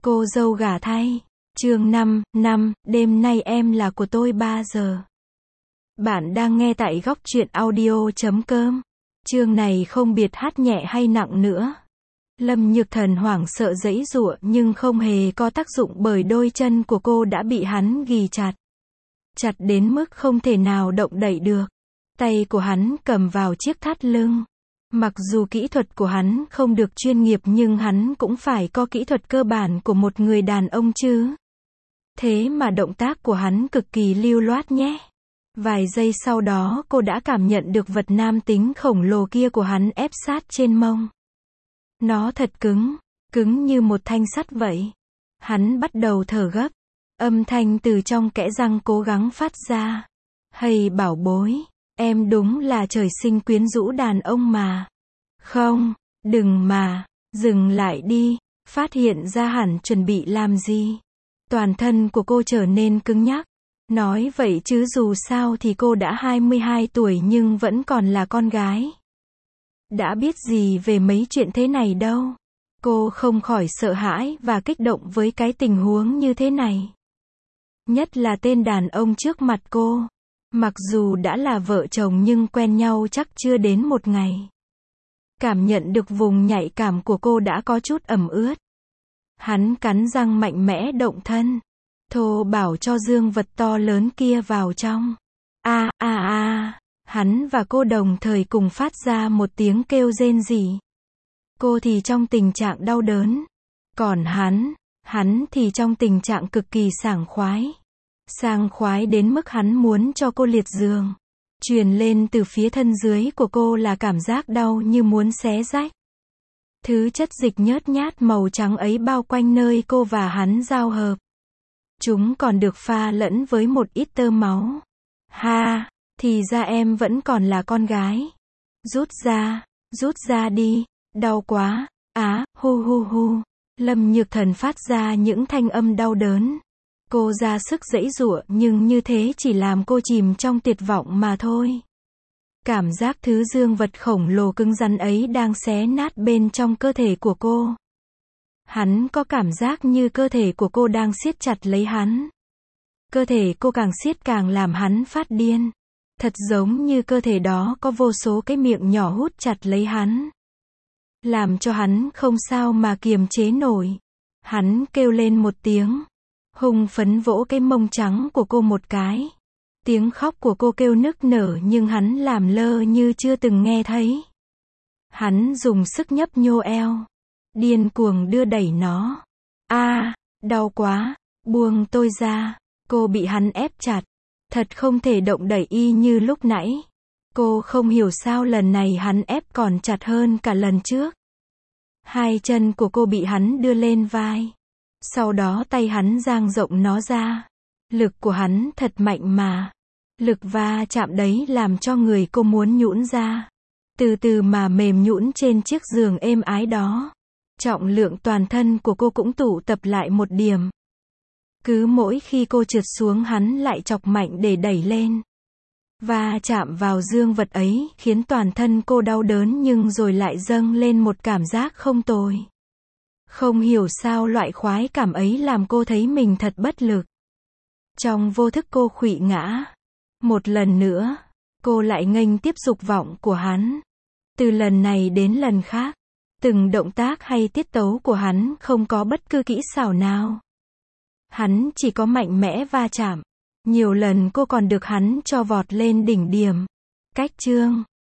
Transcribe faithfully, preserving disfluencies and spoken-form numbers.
Cô dâu gả thay. Chương năm, năm, đêm nay em là của tôi ba giờ. Bạn đang nghe tại góc truyện audio chấm com. Chương này không biệt hát nhẹ hay nặng nữa. Lâm Nhược Thần hoảng sợ giãy giụa nhưng không hề có tác dụng bởi đôi chân của cô đã bị hắn ghì chặt. Chặt đến mức không thể nào động đậy được. Tay của hắn cầm vào chiếc thắt lưng. Mặc dù kỹ thuật của hắn không được chuyên nghiệp nhưng hắn cũng phải có kỹ thuật cơ bản của một người đàn ông chứ. Thế mà động tác của hắn cực kỳ lưu loát nhé. Vài giây sau đó cô đã cảm nhận được vật nam tính khổng lồ kia của hắn ép sát trên mông. Nó thật cứng, cứng như một thanh sắt vậy. Hắn bắt đầu thở gấp. Âm thanh từ trong kẽ răng cố gắng phát ra. Hay bảo bối, em đúng là trời sinh quyến rũ đàn ông mà. Không, đừng mà, dừng lại đi. Phát hiện ra hẳn chuẩn bị làm gì. Toàn thân của cô trở nên cứng nhắc. Nói vậy chứ dù sao thì cô đã hai mươi hai tuổi nhưng vẫn còn là con gái. Đã biết gì về mấy chuyện thế này đâu. Cô không khỏi sợ hãi và kích động với cái tình huống như thế này. Nhất là tên đàn ông trước mặt cô. Mặc dù đã là vợ chồng nhưng quen nhau chắc chưa đến một ngày. Cảm nhận được vùng nhạy cảm của cô đã có chút ẩm ướt. Hắn cắn răng mạnh mẽ động thân. Thô bảo cho dương vật to lớn kia vào trong. A a a, hắn và cô đồng thời cùng phát ra một tiếng kêu rên rỉ. Cô thì trong tình trạng đau đớn. Còn hắn, hắn thì trong tình trạng cực kỳ sảng khoái. Sảng khoái đến mức hắn muốn cho cô liệt giường. Truyền lên từ phía thân dưới của cô là cảm giác đau như muốn xé rách. Thứ chất dịch nhớt nhát màu trắng ấy bao quanh nơi cô và hắn giao hợp. Chúng còn được pha lẫn với một ít tơ máu. Ha, thì ra em vẫn còn là con gái. Rút ra, rút ra đi, đau quá, á, hu hu hu. Lâm Nhược Thần phát ra những thanh âm đau đớn. Cô ra sức giãy giụa nhưng như thế chỉ làm cô chìm trong tuyệt vọng mà thôi. Cảm giác thứ dương vật khổng lồ cứng rắn ấy đang xé nát bên trong cơ thể của cô. Hắn có cảm giác như cơ thể của cô đang siết chặt lấy hắn. Cơ thể cô càng siết càng làm hắn phát điên. Thật giống như cơ thể đó có vô số cái miệng nhỏ hút chặt lấy hắn. Làm cho hắn không sao mà kiềm chế nổi. Hắn kêu lên một tiếng. Hùng phấn vỗ cái mông trắng của cô một cái. Tiếng khóc của cô kêu nức nở nhưng hắn làm lơ như chưa từng nghe thấy. Hắn dùng sức nhấp nhô eo. Điên cuồng đưa đẩy nó. A, đau quá, buông tôi ra. Cô bị hắn ép chặt. Thật không thể động đẩy y như lúc nãy. Cô không hiểu sao lần này hắn ép còn chặt hơn cả lần trước. Hai chân của cô bị hắn đưa lên vai. Sau đó tay hắn dang rộng nó ra. Lực của hắn thật mạnh mà. Lực va chạm đấy làm cho người cô muốn nhũn ra. Từ từ mà mềm nhũn trên chiếc giường êm ái đó. Trọng lượng toàn thân của cô cũng tụ tập lại một điểm. Cứ mỗi khi cô trượt xuống hắn lại chọc mạnh để đẩy lên. Va chạm vào dương vật ấy khiến toàn thân cô đau đớn nhưng rồi lại dâng lên một cảm giác không tồi. Không hiểu sao loại khoái cảm ấy làm cô thấy mình thật bất lực. Trong vô thức cô khuỵu ngã. Một lần nữa, cô lại nghênh tiếp dục vọng của hắn. Từ lần này đến lần khác, từng động tác hay tiết tấu của hắn không có bất cứ kỹ xảo nào. Hắn chỉ có mạnh mẽ va chạm. Nhiều lần cô còn được hắn cho vọt lên đỉnh điểm. Cách chương